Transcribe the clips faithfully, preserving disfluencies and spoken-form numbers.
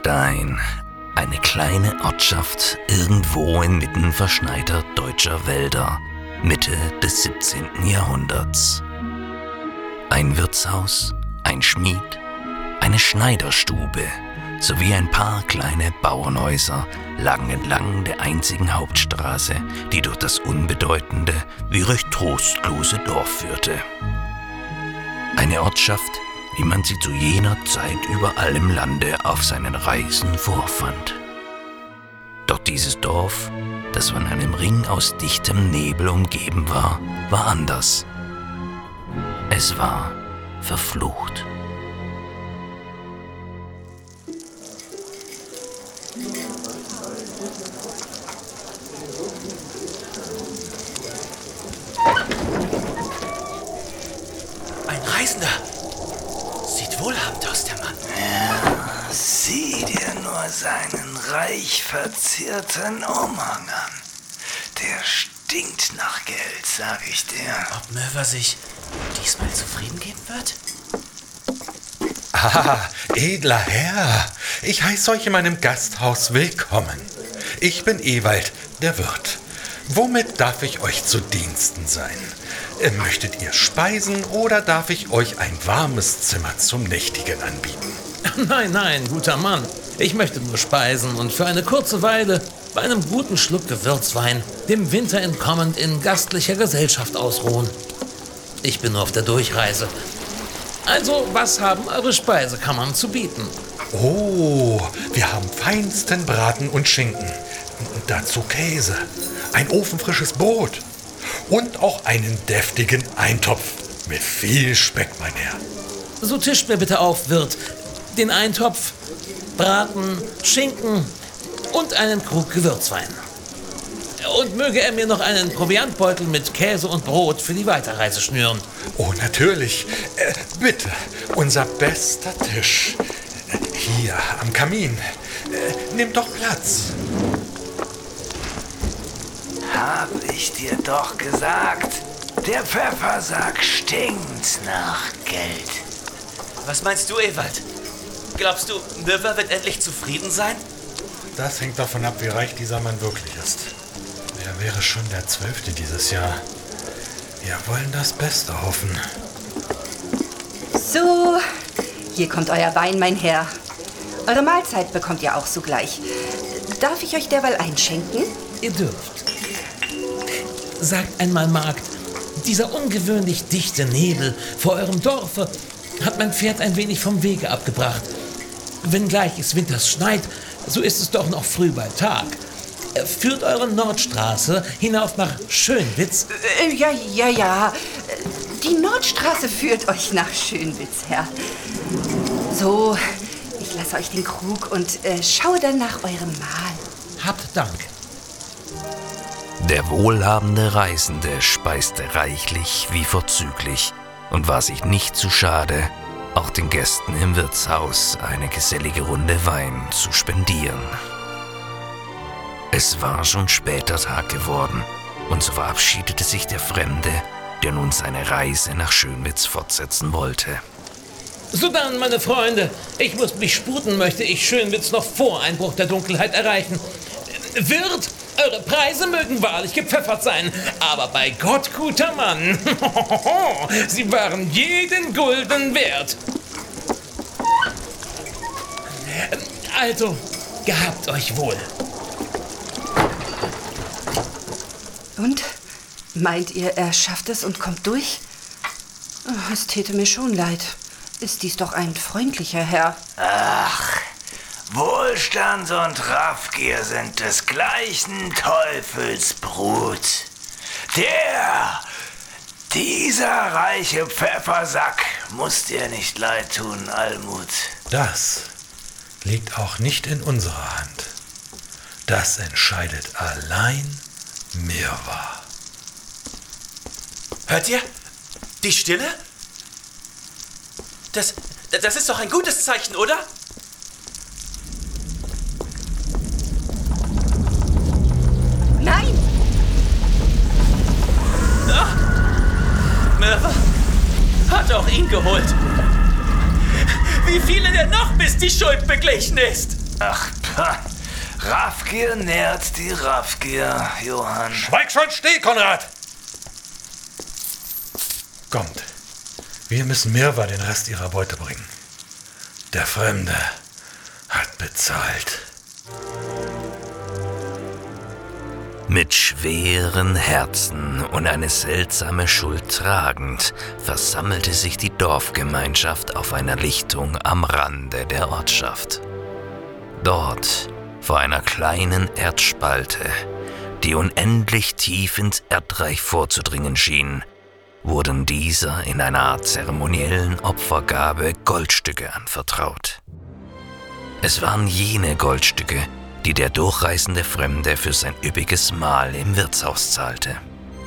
Holstein, eine kleine Ortschaft irgendwo inmitten verschneiter deutscher Wälder, Mitte des siebzehnten Jahrhunderts. Ein Wirtshaus, ein Schmied, eine Schneiderstube sowie ein paar kleine Bauernhäuser lagen entlang der einzigen Hauptstraße, die durch das unbedeutende, wie recht trostlose Dorf führte. Eine Ortschaft, wie man sie zu jener Zeit überall im Lande auf seinen Reisen vorfand. Doch dieses Dorf, das von einem Ring aus dichtem Nebel umgeben war, war anders. Es war verflucht. Ein Reisender! Sieht wohlhabend aus, der Mann. Ja, sieh dir nur seinen reich verzierten Umhang an. Der stinkt nach Geld, sag ich dir. Ob Möwer sich diesmal zufrieden geben wird? Ah, edler Herr, ich heiße euch in meinem Gasthaus willkommen. Ich bin Ewald, der Wirt. Womit darf ich euch zu Diensten sein? Möchtet ihr speisen oder darf ich euch ein warmes Zimmer zum Nächtigen anbieten? Nein, nein, guter Mann. Ich möchte nur speisen und für eine kurze Weile bei einem guten Schluck Gewürzwein dem Winter entkommend in gastlicher Gesellschaft ausruhen. Ich bin nur auf der Durchreise. Also, was haben eure Speisekammern zu bieten? Oh, wir haben feinsten Braten und Schinken. Dazu Käse, ein ofenfrisches Brot und auch einen deftigen Eintopf mit viel Speck, mein Herr. So tischt mir bitte auf, Wirt. Den Eintopf, Braten, Schinken und einen Krug Gewürzwein. Und möge er mir noch einen Proviantbeutel mit Käse und Brot für die Weiterreise schnüren. Oh, natürlich. Äh, bitte, unser bester Tisch. Hier am Kamin. Äh, nehmt doch Platz. Hab ich dir doch gesagt, der Pfeffersack stinkt nach Geld. Was meinst du, Ewald? Glaubst du, Möwer wird endlich zufrieden sein? Das hängt davon ab, wie reich dieser Mann wirklich ist. Er wäre schon der Zwölfte dieses Jahr. Wir wollen das Beste hoffen. So, hier kommt euer Wein, mein Herr. Eure Mahlzeit bekommt ihr auch sogleich. Darf ich euch derweil einschenken? Ihr dürft. Sagt einmal, Magd, dieser ungewöhnlich dichte Nebel vor eurem Dorfe hat mein Pferd ein wenig vom Wege abgebracht. Wenngleich es winters schneit, so ist es doch noch früh bei Tag. Führt eure Nordstraße hinauf nach Schönwitz? Äh, ja, ja, ja. Die Nordstraße führt euch nach Schönwitz, Herr. So, ich lasse euch den Krug und äh, schaue dann nach eurem Mahl. Habt Dank. Der wohlhabende Reisende speiste reichlich wie vorzüglich und war sich nicht zu schade, auch den Gästen im Wirtshaus eine gesellige Runde Wein zu spendieren. Es war schon später Tag geworden, und so verabschiedete sich der Fremde, der nun seine Reise nach Schönwitz fortsetzen wollte. So dann, meine Freunde, ich muss mich sputen, möchte ich Schönwitz noch vor Einbruch der Dunkelheit erreichen. Wirt, eure Preise mögen wahrlich gepfeffert sein, aber bei Gott, guter Mann, sie waren jeden Gulden wert. Also, gehabt euch wohl. Und? Meint ihr, er schafft es und kommt durch? Oh, es täte mir schon leid. Ist dies doch ein freundlicher Herr. Ach, Wohlstand und Raffgier sind des gleichen Teufels Brut. Der, dieser reiche Pfeffersack muss dir nicht leid tun, Almut. Das liegt auch nicht in unserer Hand. Das entscheidet allein Mirwa. Hört ihr? Die Stille? Das, das ist doch ein gutes Zeichen, oder? Nein! Ach, Möwer hat auch ihn geholt. Wie viele denn noch, bis die Schuld beglichen ist? Ach, pah. Raffgier nährt die Raffgier, Johann. Schweig schon still, Konrad! Kommt, wir müssen Mirwa den Rest ihrer Beute bringen. Der Fremde hat bezahlt. Mit schweren Herzen und eine seltsame Schuld tragend, versammelte sich die Dorfgemeinschaft auf einer Lichtung am Rande der Ortschaft. Dort, vor einer kleinen Erdspalte, die unendlich tief ins Erdreich vorzudringen schien, wurden dieser in einer Art zeremoniellen Opfergabe Goldstücke anvertraut. Es waren jene Goldstücke, die der durchreisende Fremde für sein üppiges Mahl im Wirtshaus zahlte.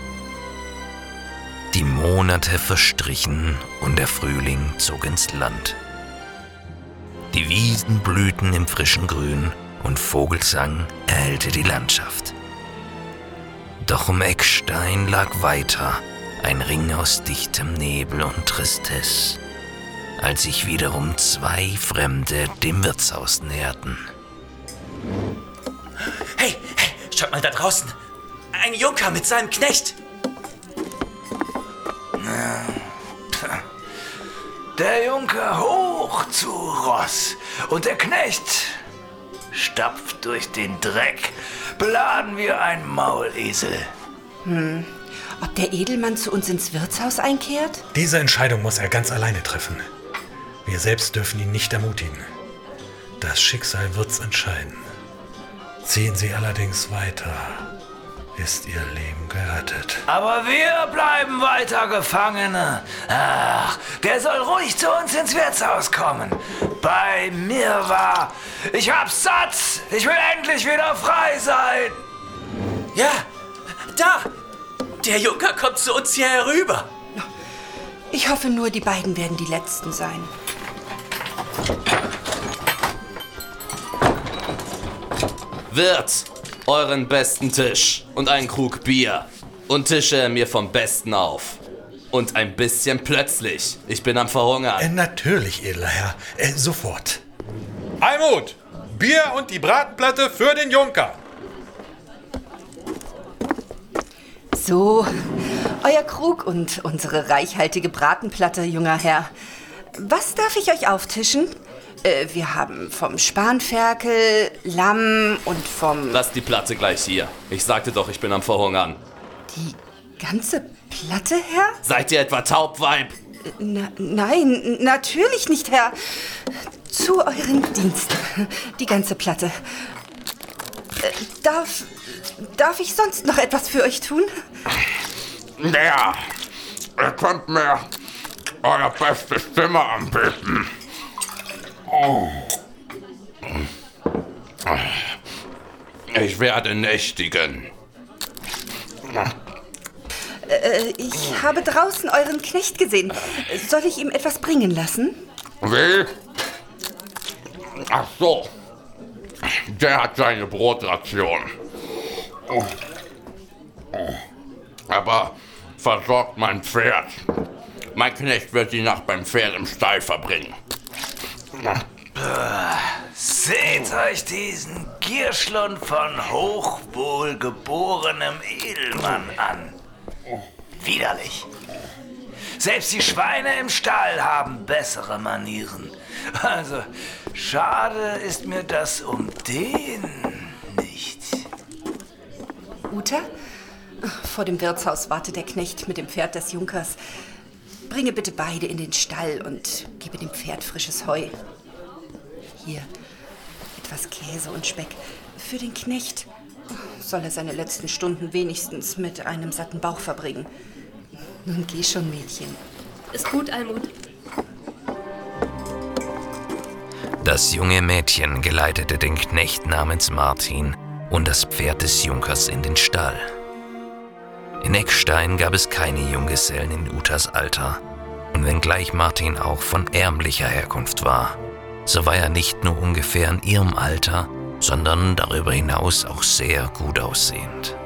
Die Monate verstrichen und der Frühling zog ins Land. Die Wiesen blühten im frischen Grün und Vogelsang erhellte die Landschaft. Doch um Eckstein lag weiter ein Ring aus dichtem Nebel und Tristesse, als sich wiederum zwei Fremde dem Wirtshaus näherten. Hey, hey, schaut mal da draußen. Ein Junker mit seinem Knecht. Der Junker hoch zu Ross und der Knecht stapft durch den Dreck, beladen wie ein Maulesel. Hm. Ob der Edelmann zu uns ins Wirtshaus einkehrt? Diese Entscheidung muss er ganz alleine treffen. Wir selbst dürfen ihn nicht ermutigen. Das Schicksal wird's entscheiden. Ziehen Sie allerdings weiter, ist Ihr Leben gerettet. Aber wir bleiben weiter Gefangene. Ach, der soll ruhig zu uns ins Wirtshaus kommen. Bei Mirwa. Ich hab's satt. Ich will endlich wieder frei sein. Ja, da. Der Junker kommt zu uns hier herüber. Ich hoffe nur, die beiden werden die Letzten sein. Wirt, euren besten Tisch und einen Krug Bier. Und tische mir vom Besten auf. Und ein bisschen plötzlich. Ich bin am Verhungern. Äh, natürlich, edler Herr. Äh, sofort. Almut! Bier und die Bratplatte für den Junker. So, euer Krug und unsere reichhaltige Bratenplatte, junger Herr. Was darf ich euch auftischen? Äh, wir haben vom Spanferkel, Lamm und vom... Lass die Platte gleich hier. Ich sagte doch, ich bin am Verhungern. Die ganze Platte, Herr? Seid ihr etwa taub, Weib? Na, nein, natürlich nicht, Herr. Zu euren Diensten. Die ganze Platte. Äh, darf... Darf ich sonst noch etwas für euch tun? Ja, ihr könnt mir euer bestes Zimmer anbieten. Ich werde nächtigen. Äh, ich habe draußen euren Knecht gesehen. Soll ich ihm etwas bringen lassen? Wie? Ach so. Der hat seine Brotration. Aber versorgt mein Pferd. Mein Knecht wird die Nacht beim Pferd im Stall verbringen. Seht euch diesen Gierschlund von hochwohlgeborenem Edelmann an. Widerlich. Selbst die Schweine im Stall haben bessere Manieren. Also, schade ist mir das um den nicht. Uta? Vor dem Wirtshaus wartet der Knecht mit dem Pferd des Junkers. Bringe bitte beide in den Stall und gebe dem Pferd frisches Heu. Hier, etwas Käse und Speck. Für den Knecht soll er seine letzten Stunden wenigstens mit einem satten Bauch verbringen. Nun geh schon, Mädchen. Ist gut, Almut. Das junge Mädchen geleitete den Knecht namens Martin und das Pferd des Junkers in den Stall. In Eckstein gab es keine Junggesellen in Utas Alter, und wenngleich Martin auch von ärmlicher Herkunft war, so war er nicht nur ungefähr in ihrem Alter, sondern darüber hinaus auch sehr gut aussehend.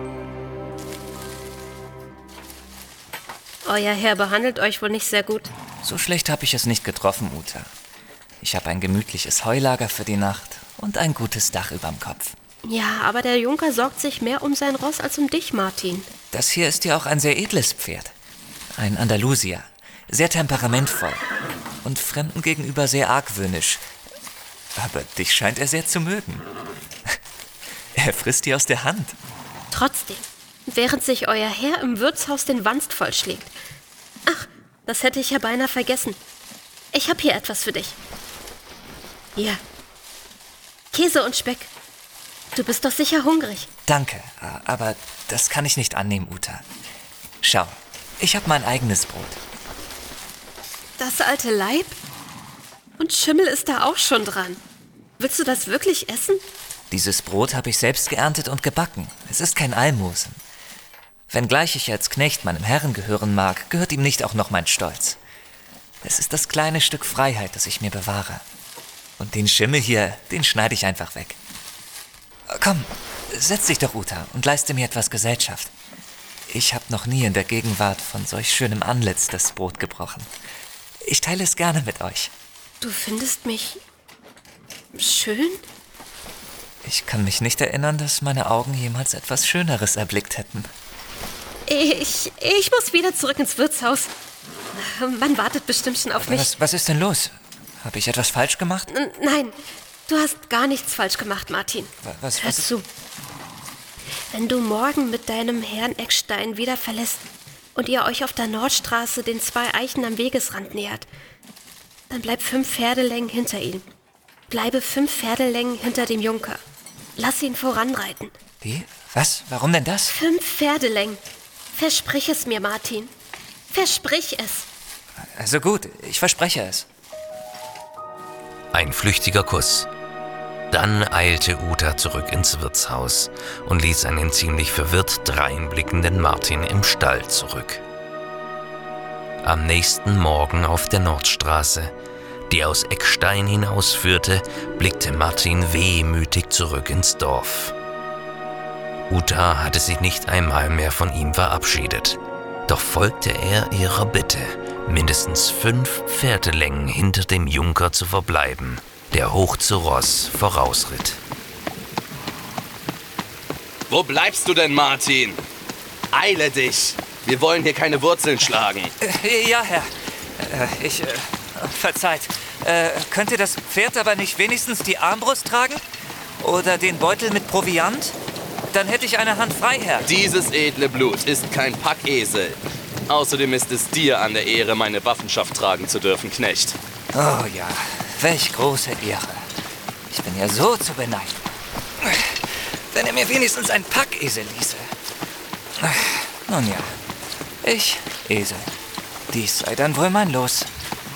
Euer Herr behandelt euch wohl nicht sehr gut. So schlecht habe ich es nicht getroffen, Uta. Ich habe ein gemütliches Heulager für die Nacht und ein gutes Dach überm Kopf. Ja, aber der Junker sorgt sich mehr um sein Ross als um dich, Martin. Das hier ist ja auch ein sehr edles Pferd. Ein Andalusier. Sehr temperamentvoll. Und Fremden gegenüber sehr argwöhnisch. Aber dich scheint er sehr zu mögen. Er frisst dir aus der Hand. Trotzdem, während sich euer Herr im Wirtshaus den Wanst vollschlägt. Ach, das hätte ich ja beinahe vergessen. Ich habe hier etwas für dich. Hier. Käse und Speck. Du bist doch sicher hungrig. Danke, aber das kann ich nicht annehmen, Uta. Schau, ich habe mein eigenes Brot. Das alte Leib? Und Schimmel ist da auch schon dran. Willst du das wirklich essen? Dieses Brot habe ich selbst geerntet und gebacken. Es ist kein Almosen. Wenngleich ich als Knecht meinem Herrn gehören mag, gehört ihm nicht auch noch mein Stolz. Es ist das kleine Stück Freiheit, das ich mir bewahre. Und den Schimmel hier, den schneide ich einfach weg. Komm, setz dich doch, Uta, und leiste mir etwas Gesellschaft. Ich habe noch nie in der Gegenwart von solch schönem Antlitz das Brot gebrochen. Ich teile es gerne mit euch. Du findest mich schön? Ich kann mich nicht erinnern, dass meine Augen jemals etwas Schöneres erblickt hätten. Ich, ich muss wieder zurück ins Wirtshaus. Man wartet bestimmt schon auf mich. Was, was ist denn los? Habe ich etwas falsch gemacht? N- Nein, du hast gar nichts falsch gemacht, Martin. Was, was, Hör was zu. Wenn du morgen mit deinem Herrn Eckstein wieder verlässt und ihr euch auf der Nordstraße den zwei Eichen am Wegesrand nähert, dann bleib fünf Pferdelängen hinter ihm. Bleibe fünf Pferdelängen hinter dem Junker. Lass ihn voranreiten. Wie? Was? Warum denn das? Fünf Pferdelängen. Versprich es mir, Martin. Versprich es. Also gut, ich verspreche es. Ein flüchtiger Kuss. Dann eilte Uta zurück ins Wirtshaus und ließ einen ziemlich verwirrt dreinblickenden Martin im Stall zurück. Am nächsten Morgen auf der Nordstraße, die aus Eckstein hinausführte, blickte Martin wehmütig zurück ins Dorf. Uta hatte sich nicht einmal mehr von ihm verabschiedet, doch folgte er ihrer Bitte, mindestens fünf Pferdelängen hinter dem Junker zu verbleiben, der hoch zu Ross vorausritt. Wo bleibst du denn, Martin? Eile dich! Wir wollen hier keine Wurzeln schlagen. Äh, ja, Herr. Äh, ich, äh, verzeiht. Äh, könnte das Pferd aber nicht wenigstens die Armbrust tragen? Oder den Beutel mit Proviant? Dann hätte ich eine Hand frei, Herr. Dieses edle Blut ist kein Packesel. Außerdem ist es dir an der Ehre, meine Waffenschaft tragen zu dürfen, Knecht. Oh ja, welch große Ehre. Ich bin ja so zu beneiden. Wenn er mir wenigstens ein Packesel ließe. Nun ja, ich, Esel. Dies sei dann wohl mein Los.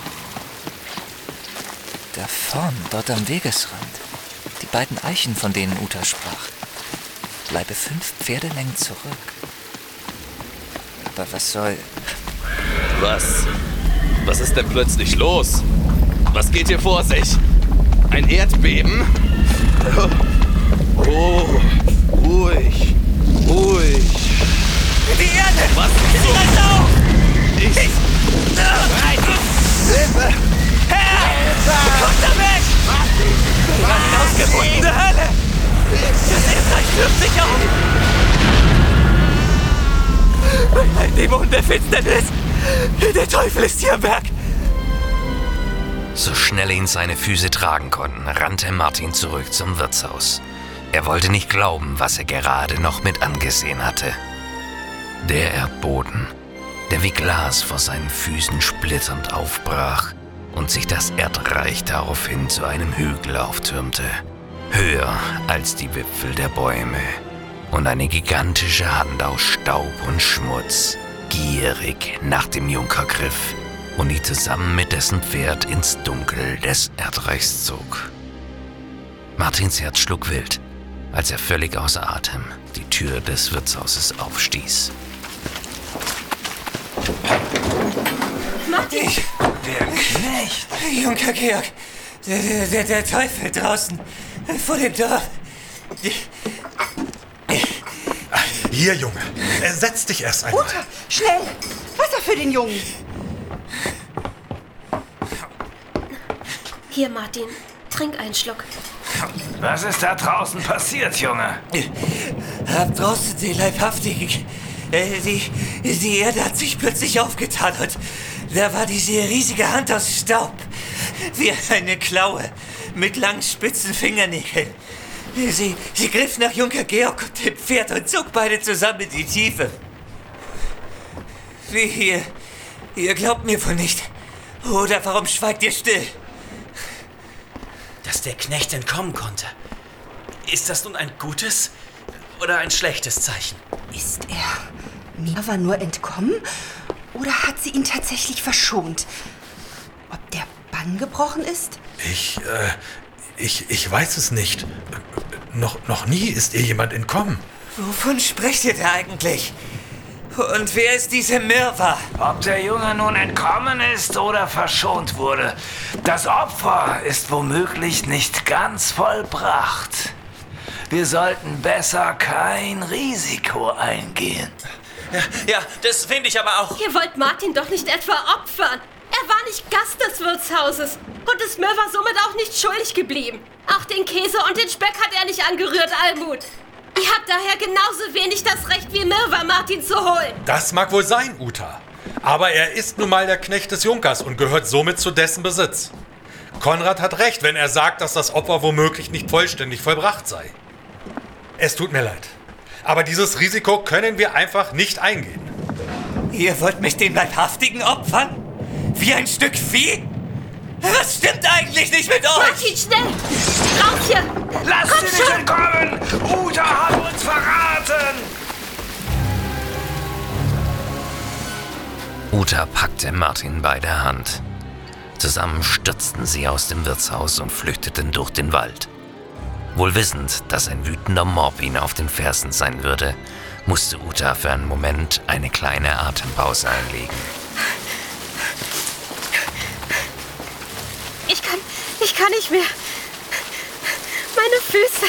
Da vorn, dort am Wegesrand, die beiden Eichen, von denen Uta sprach. Bleibe fünf Pferdelängen zurück. Aber was soll... Was? Was ist denn plötzlich los? Was geht hier vor sich? Ein Erdbeben? Oh, ruhig, ruhig. Die Erde! Was? Sie reißt auf! Ich... Ich... Hilfe! Herr! Kommt da weg! Was? Hinausgebundene Hölle! Das Erdreich stürzt sich auf! Ein Dämon der Finsternis! Der Teufel ist hier am Werk! So schnell ihn seine Füße tragen konnten, rannte Martin zurück zum Wirtshaus. Er wollte nicht glauben, was er gerade noch mit angesehen hatte. Der Erdboden, der wie Glas vor seinen Füßen splitternd aufbrach und sich das Erdreich daraufhin zu einem Hügel auftürmte, höher als die Wipfel der Bäume, und eine gigantische Hand aus Staub und Schmutz gierig nach dem Junker griff und ihn zusammen mit dessen Pferd ins Dunkel des Erdreichs zog. Martins Herz schlug wild, als er völlig außer Atem die Tür des Wirtshauses aufstieß. Martin! Ich, der Knecht! Junker Georg! Der, der, der Teufel draußen vor dem Dorf! Die, Hier, Junge, setz dich erst einmal. Uta, schnell! Wasser für den Jungen! Hier, Martin, trink einen Schluck. Was ist da draußen passiert, Junge? Hab draußen den Leibhaftigen. Äh, die, die Erde hat sich plötzlich aufgetan und da war diese riesige Hand aus Staub. Wie eine Klaue mit langen spitzen Fingernägeln. Sie, sie griff nach Junker Georg und dem Pferd und zog beide zusammen in die Tiefe. Wie ihr, ihr glaubt mir wohl nicht. Oder warum schweigt ihr still? Dass der Knecht entkommen konnte. Ist das nun ein gutes oder ein schlechtes Zeichen? Ist er Mirva nur entkommen oder hat sie ihn tatsächlich verschont? Ob der Bann gebrochen ist? Ich, äh, ich, ich weiß es nicht. Noch, noch nie ist ihr jemand entkommen. Wovon sprecht ihr da eigentlich? Und wer ist diese Mirva? Ob der Junge nun entkommen ist oder verschont wurde, das Opfer ist womöglich nicht ganz vollbracht. Wir sollten besser kein Risiko eingehen. Ja, ja, das finde ich aber auch. Ihr wollt Martin doch nicht etwa opfern. Er war nicht Gast des Wirtshauses und ist Mirva somit auch nicht schuldig geblieben. Auch den Käse und den Speck hat er nicht angerührt, Almut. Ihr habt daher genauso wenig das Recht wie Mirva, Martin zu holen. Das mag wohl sein, Uta. Aber er ist nun mal der Knecht des Junkers und gehört somit zu dessen Besitz. Konrad hat recht, wenn er sagt, dass das Opfer womöglich nicht vollständig vollbracht sei. Es tut mir leid. Aber dieses Risiko können wir einfach nicht eingehen. Ihr wollt mich den Leibhaftigen opfern? Wie ein Stück Vieh? Was stimmt eigentlich nicht mit euch? Martin, schnell! Raus hier! Lasst Komm sie nicht schon! entkommen! Uta hat uns verraten! Uta packte Martin bei der Hand. Zusammen stürzten sie aus dem Wirtshaus und flüchteten durch den Wald. Wohl wissend, dass ein wütender Mob ihnen auf den Fersen sein würde, musste Uta für einen Moment eine kleine Atempause einlegen. Ich kann, ich kann nicht mehr. Meine Füße.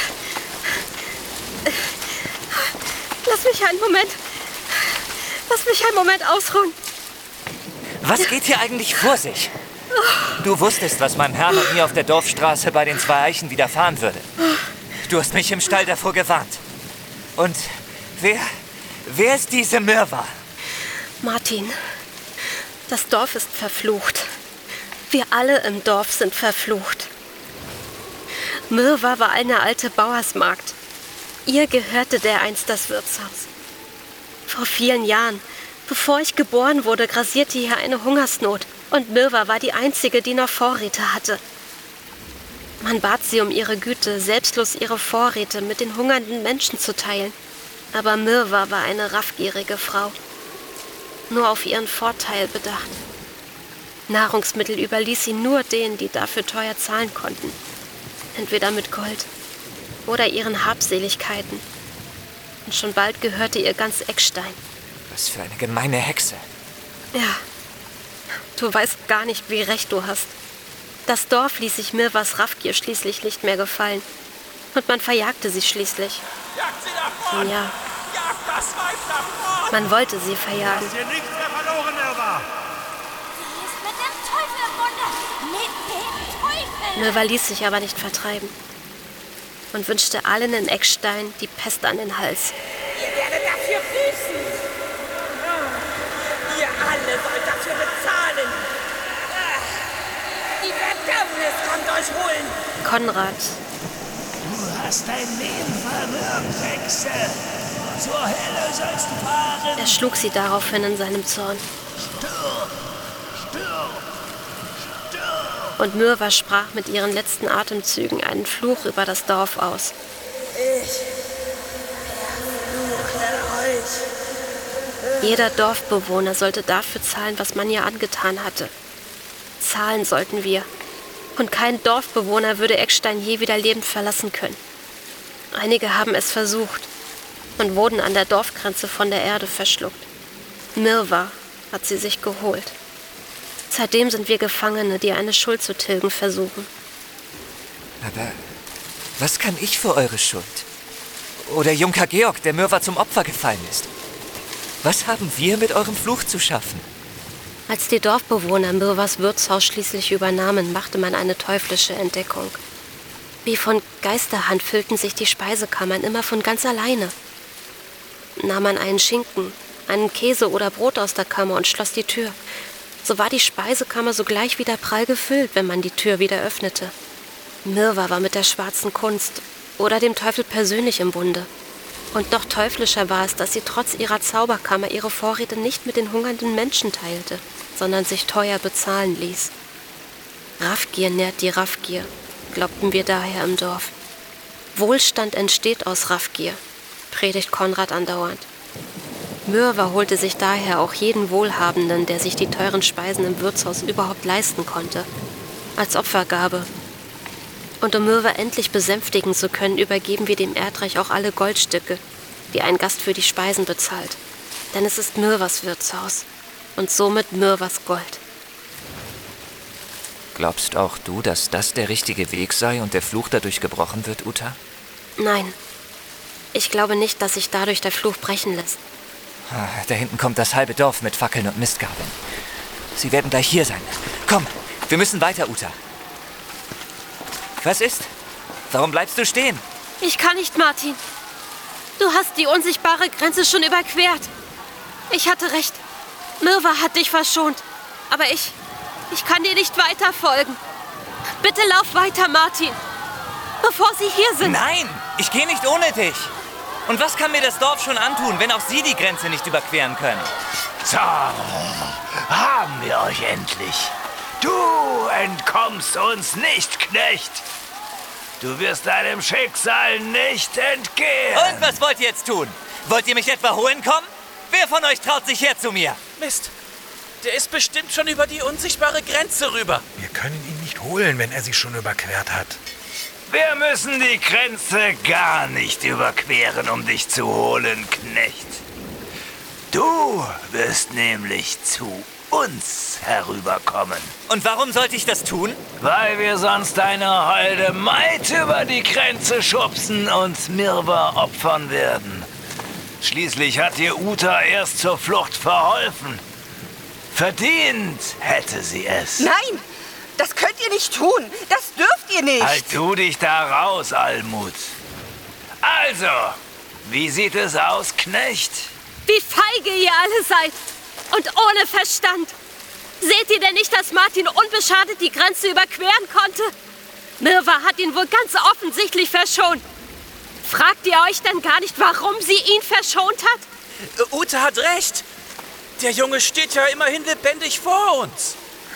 Lass mich einen Moment. Lass mich einen Moment ausruhen. Was geht hier eigentlich vor sich? Du wusstest, was meinem Herrn und mir auf der Dorfstraße bei den zwei Eichen widerfahren würde. Du hast mich im Stall davor gewarnt. Und wer, wer ist diese Mirva? Martin, das Dorf ist verflucht. Wir alle im Dorf sind verflucht. Mirva war eine alte Bauersmagd. Ihr gehörte dereinst das Wirtshaus. Vor vielen Jahren, bevor ich geboren wurde, grassierte hier eine Hungersnot. Und Mirva war die Einzige, die noch Vorräte hatte. Man bat sie um ihre Güte, selbstlos ihre Vorräte mit den hungernden Menschen zu teilen. Aber Mirva war eine raffgierige Frau. Nur auf ihren Vorteil bedacht. Nahrungsmittel überließ sie nur denen, die dafür teuer zahlen konnten. Entweder mit Gold oder ihren Habseligkeiten. Und schon bald gehörte ihr ganz Eckstein. Was für eine gemeine Hexe. Ja, du weißt gar nicht, wie recht du hast. Das Dorf ließ sich Mirvas Raffgier schließlich nicht mehr gefallen. Und man verjagte sie schließlich. Jagt sie davon! Ja, Jagt das Weib davon! man wollte sie verjagen. Dass ihr nichts mehr verloren, Mirva! Sie ist mit dem Teufel im Bunde! Mit dem Teufel! Mirva ließ sich aber nicht vertreiben. Und wünschte allen in Eckstein die Pest an den Hals. Ihr werdet dafür büßen! Ihr alle sollt dafür bezahlen! Die Verdammnis kommt euch holen! Konrad. Du hast dein Leben verwirkt, Hexe. Zur Hölle sollst du fahren. Er schlug sie daraufhin in seinem Zorn. Stirb! Stirb! Stirb! Und Mirva sprach mit ihren letzten Atemzügen einen Fluch über das Dorf aus. Ich verfluche euch. Jeder Dorfbewohner sollte dafür zahlen, was man ihr angetan hatte. Zahlen sollten wir. Und kein Dorfbewohner würde Eckstein je wieder lebend verlassen können. Einige haben es versucht und wurden an der Dorfgrenze von der Erde verschluckt. Mirva hat sie sich geholt. Seitdem sind wir Gefangene, die eine Schuld zu tilgen versuchen. Aber was kann ich für eure Schuld? Oder Junker Georg, der Mirva zum Opfer gefallen ist? Was haben wir mit eurem Fluch zu schaffen? Als die Dorfbewohner Mirvas Wirtshaus schließlich übernahmen, machte man eine teuflische Entdeckung. Wie von Geisterhand füllten sich die Speisekammern immer von ganz alleine. Nahm man einen Schinken, einen Käse oder Brot aus der Kammer und schloss die Tür, so war die Speisekammer sogleich wieder prall gefüllt, wenn man die Tür wieder öffnete. Mirwa war mit der schwarzen Kunst oder dem Teufel persönlich im Bunde. Und noch teuflischer war es, dass sie trotz ihrer Zauberkammer ihre Vorräte nicht mit den hungernden Menschen teilte, sondern sich teuer bezahlen ließ. Raffgier nährt die Raffgier, glaubten wir daher im Dorf. Wohlstand entsteht aus Raffgier, predigt Konrad andauernd. Mirwa holte sich daher auch jeden Wohlhabenden, der sich die teuren Speisen im Wirtshaus überhaupt leisten konnte, als Opfergabe. Und um Mirwa endlich besänftigen zu können, übergeben wir dem Erdreich auch alle Goldstücke, die ein Gast für die Speisen bezahlt. Denn es ist Mirwas Wirtshaus und somit Mirwas Gold. Glaubst auch du, dass das der richtige Weg sei und der Fluch dadurch gebrochen wird, Uta? Nein, ich glaube nicht, dass sich dadurch der Fluch brechen lässt. Ah, da hinten kommt das halbe Dorf mit Fackeln und Mistgabeln. Sie werden gleich hier sein. Komm, wir müssen weiter, Uta. Was ist? Warum bleibst du stehen? Ich kann nicht, Martin. Du hast die unsichtbare Grenze schon überquert. Ich hatte recht. Mirwa hat dich verschont. Aber ich, ich kann dir nicht weiter folgen. Bitte lauf weiter, Martin. Bevor sie hier sind. Nein, ich gehe nicht ohne dich. Und was kann mir das Dorf schon antun, wenn auch sie die Grenze nicht überqueren können? So, haben wir euch endlich. Du entkommst uns nicht, Knecht. Du wirst deinem Schicksal nicht entgehen. Und was wollt ihr jetzt tun? Wollt ihr mich etwa holen kommen? Wer von euch traut sich her zu mir? Mist, der ist bestimmt schon über die unsichtbare Grenze rüber. Wir können ihn nicht holen, wenn er sie schon überquert hat. Wir müssen die Grenze gar nicht überqueren, um dich zu holen, Knecht. Du wirst nämlich zu uns herüberkommen. Und warum sollte ich das tun? Weil wir sonst deine holde Maid über die Grenze schubsen und Mirwa opfern werden. Schließlich hat dir Uta erst zur Flucht verholfen. Verdient hätte sie es. Nein, das könnt ihr nicht tun. Das dürft ihr nicht. Halt du dich da raus, Almut. Also, wie sieht es aus, Knecht? Wie feige ihr alle seid. Und ohne Verstand. Seht ihr denn nicht, dass Martin unbeschadet die Grenze überqueren konnte? Mirwa hat ihn wohl ganz offensichtlich verschont. Fragt ihr euch denn gar nicht, warum sie ihn verschont hat? Uta hat recht. Der Junge steht ja immerhin lebendig vor uns.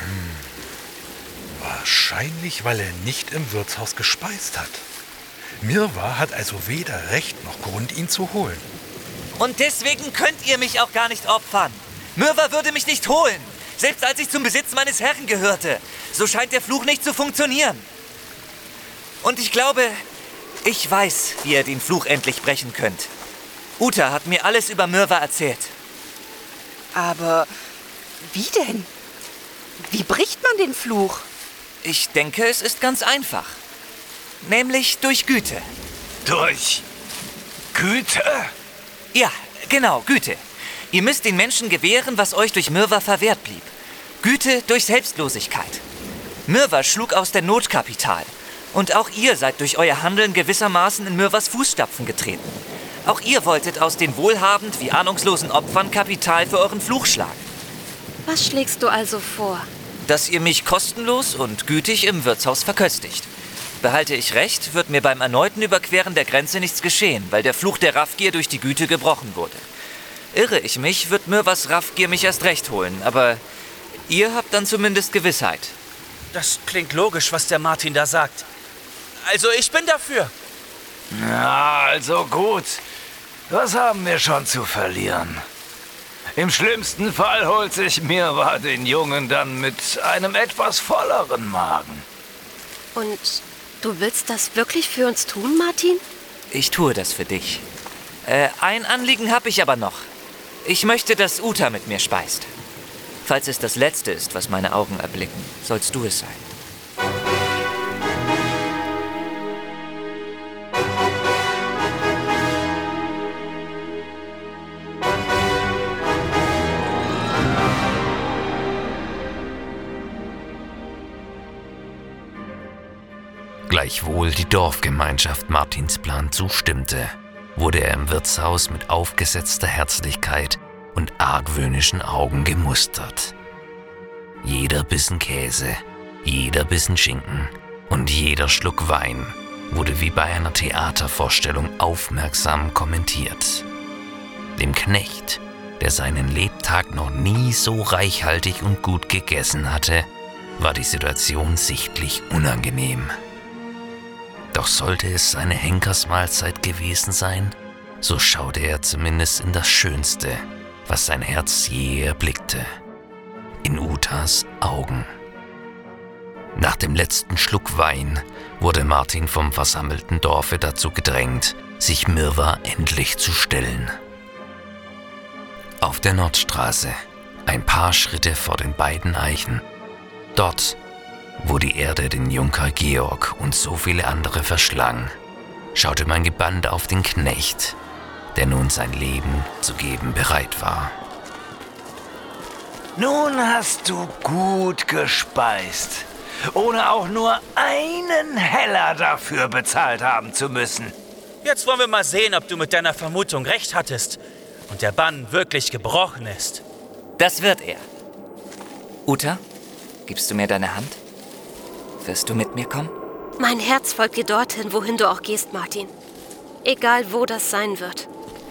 Hm. Wahrscheinlich, weil er nicht im Wirtshaus gespeist hat. Mirwa hat also weder Recht noch Grund, ihn zu holen. Und deswegen könnt ihr mich auch gar nicht opfern. Mirwa würde mich nicht holen, selbst als ich zum Besitz meines Herrn gehörte. So scheint der Fluch nicht zu funktionieren. Und ich glaube, ich weiß, wie ihr den Fluch endlich brechen könnt. Uta hat mir alles über Mirwa erzählt. Aber wie denn? Wie bricht man den Fluch? Ich denke, es ist ganz einfach. Nämlich durch Güte. Durch Güte? Ja, genau, Güte. Ihr müsst den Menschen gewähren, was euch durch Mirwa verwehrt blieb. Güte durch Selbstlosigkeit. Mirwa schlug aus der Not Kapital. Und auch ihr seid durch euer Handeln gewissermaßen in Mirwas Fußstapfen getreten. Auch ihr wolltet aus den wohlhabend wie ahnungslosen Opfern Kapital für euren Fluch schlagen. Was schlägst du also vor? Dass ihr mich kostenlos und gütig im Wirtshaus verköstigt. Behalte ich recht, wird mir beim erneuten Überqueren der Grenze nichts geschehen, weil der Fluch der Raffgier durch die Güte gebrochen wurde. Irre ich mich, wird Mirwas Raffgier mich erst recht holen, aber ihr habt dann zumindest Gewissheit. Das klingt logisch, was der Martin da sagt. Also ich bin dafür. Na, also gut. Was haben wir schon zu verlieren? Im schlimmsten Fall holt sich Mirwa den Jungen dann mit einem etwas volleren Magen. Und du willst das wirklich für uns tun, Martin? Ich tue das für dich. Äh, ein Anliegen habe ich aber noch. Ich möchte, dass Uta mit mir speist. Falls es das Letzte ist, was meine Augen erblicken, sollst du es sein. Gleichwohl die Dorfgemeinschaft Martins Plan zustimmte, wurde er im Wirtshaus mit aufgesetzter Herzlichkeit und argwöhnischen Augen gemustert. Jeder Bissen Käse, jeder Bissen Schinken und jeder Schluck Wein wurde wie bei einer Theatervorstellung aufmerksam kommentiert. Dem Knecht, der seinen Lebtag noch nie so reichhaltig und gut gegessen hatte, war die Situation sichtlich unangenehm. Doch sollte es seine Henkersmahlzeit gewesen sein, so schaute er zumindest in das Schönste, was sein Herz je erblickte: in Utas Augen. Nach dem letzten Schluck Wein wurde Martin vom versammelten Dorfe dazu gedrängt, sich Mirwa endlich zu stellen. Auf der Nordstraße, ein paar Schritte vor den beiden Eichen, dort, wo die Erde den Junker Georg und so viele andere verschlang, schaute mein Gebannt auf den Knecht, der nun sein Leben zu geben bereit war. Nun hast du gut gespeist, ohne auch nur einen Heller dafür bezahlt haben zu müssen. Jetzt wollen wir mal sehen, ob du mit deiner Vermutung recht hattest und der Bann wirklich gebrochen ist. Das wird er. Uta, gibst du mir deine Hand? Wirst du mit mir kommen? Mein Herz folgt dir dorthin, wohin du auch gehst, Martin. Egal, wo das sein wird.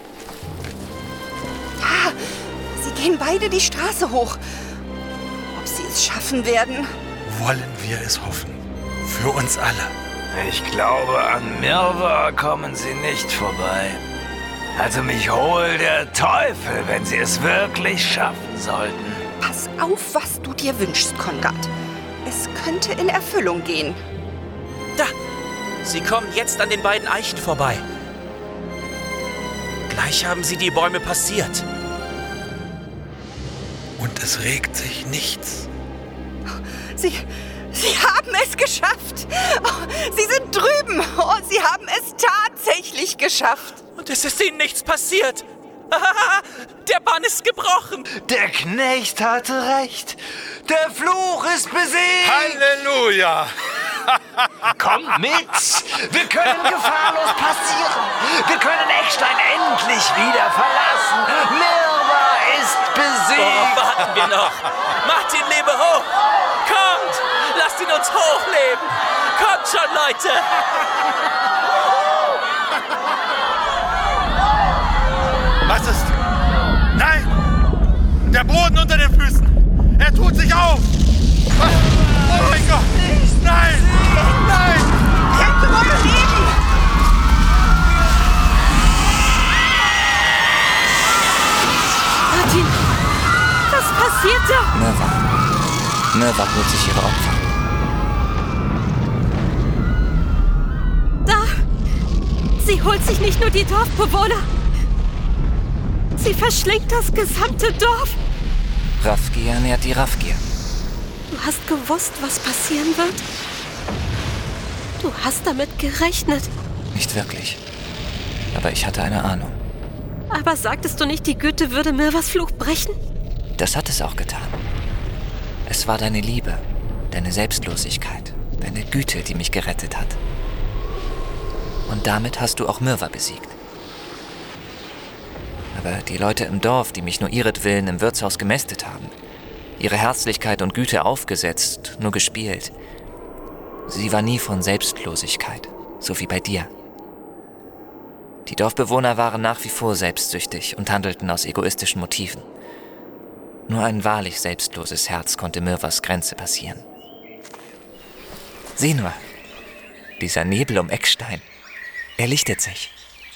Da, sie gehen beide die Straße hoch. Ob sie es schaffen werden? Wollen wir es hoffen. Für uns alle. Ich glaube, an Mirwa kommen sie nicht vorbei. Also mich hol der Teufel, wenn sie es wirklich schaffen sollten. Pass auf, was du dir wünschst, Konrad. Es könnte in Erfüllung gehen. Da! Sie kommen jetzt an den beiden Eichen vorbei. Gleich haben sie die Bäume passiert. Und es regt sich nichts. Sie, sie haben es geschafft. Oh, sie sind drüben. Oh, sie haben es tatsächlich geschafft. Und es ist ihnen nichts passiert. Der Bann ist gebrochen. Der Knecht hatte recht. Der Fluch ist besiegt. Halleluja! Komm mit! Wir können gefahrlos passieren! Wir können Eckstein endlich wieder verlassen! Mirwa ist besiegt! Worauf warten wir noch? Martin, lebe hoch! Kommt! Lasst ihn uns hochleben! Kommt schon, Leute! Was ist? Nein! Der Boden unter den Füßen! Er tut sich auf! Oh mein Gott! Nein! Nein! Kämpfe um das Leben! Martin, was passiert da? Mirwa. Mirwa holt sich ihre Opfer. Da! Sie holt sich nicht nur die Dorfbewohner. Sie verschlingt das gesamte Dorf. Rafgir nährt die Rafgir. Du hast gewusst, was passieren wird? Du hast damit gerechnet. Nicht wirklich. Aber ich hatte eine Ahnung. Aber sagtest du nicht, die Güte würde Mirwas Fluch brechen? Das hat es auch getan. Es war deine Liebe, deine Selbstlosigkeit, deine Güte, die mich gerettet hat. Und damit hast du auch Mirwa besiegt. Aber die Leute im Dorf, die mich nur ihretwillen im Wirtshaus gemästet haben, ihre Herzlichkeit und Güte aufgesetzt, nur gespielt. Sie war nie von Selbstlosigkeit, so wie bei dir. Die Dorfbewohner waren nach wie vor selbstsüchtig und handelten aus egoistischen Motiven. Nur ein wahrlich selbstloses Herz konnte Mirwas Grenze passieren. Sieh nur, dieser Nebel um Eckstein, er lichtet sich.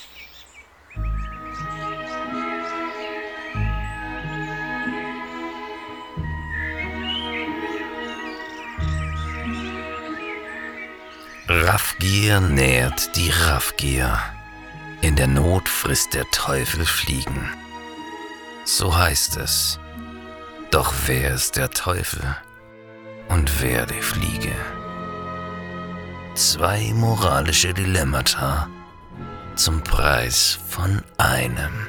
Rafgir nährt die Rafgir. In der Not frisst der Teufel Fliegen. So heißt es. Doch wer ist der Teufel und wer die Fliege? Zwei moralische Dilemmata zum Preis von einem.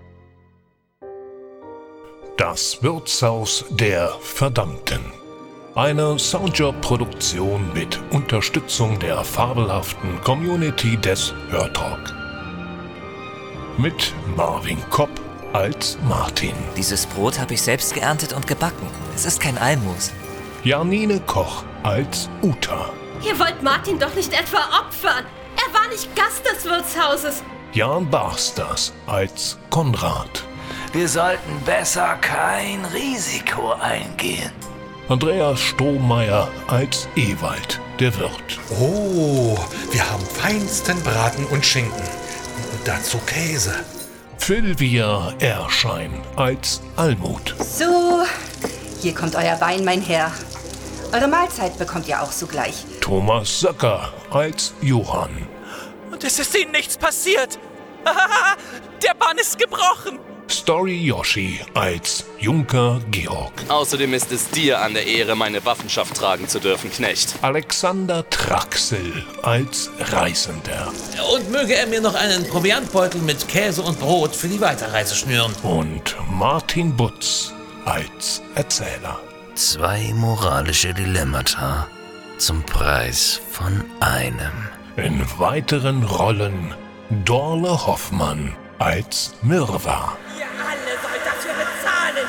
Das Wirtshaus der Verdammten. Eine Soundjob-Produktion mit Unterstützung der fabelhaften Community des Hörtalk. Mit Marvin Kopp als Martin. Dieses Brot habe ich selbst geerntet und gebacken. Es ist kein Almosen. Janine Koch als Uta. Ihr wollt Martin doch nicht etwa opfern. Er war nicht Gast des Wirtshauses. Jan Barsters als Konrad. Wir sollten besser kein Risiko eingehen. Andreas Strohmeier als Ewald, der Wirt. Oh, wir haben feinsten Braten und Schinken. Dazu Käse. Sylvia Erschein als Almut. So, hier kommt euer Wein, mein Herr. Eure Mahlzeit bekommt ihr auch sogleich. Thomas Söcker als Johann. Und es ist ihnen nichts passiert. Der Bann ist gebrochen. Story Yoshi als Junker Georg. Außerdem ist es dir an der Ehre, meine Waffenschaft tragen zu dürfen, Knecht. Alexander Traxel als Reisender. Und möge er mir noch einen Proviantbeutel mit Käse und Brot für die Weiterreise schnüren. Und Martin Butz als Erzähler. Zwei moralische Dilemmata zum Preis von einem. In weiteren Rollen Dorle Hoffmann als Mirva. Ihr alle sollt dafür bezahlen.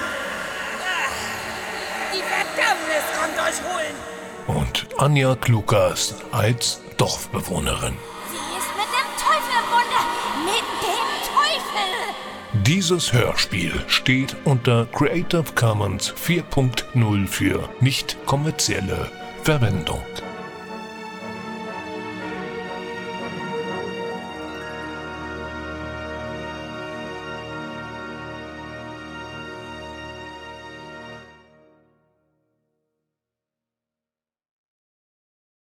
Die Verdammnis kommt euch holen. Und Anja Klukas als Dorfbewohnerin. Sie ist mit dem Teufel im Bunde. Mit dem Teufel. Dieses Hörspiel steht unter Creative Commons vier Punkt null für nicht kommerzielle Verwendung.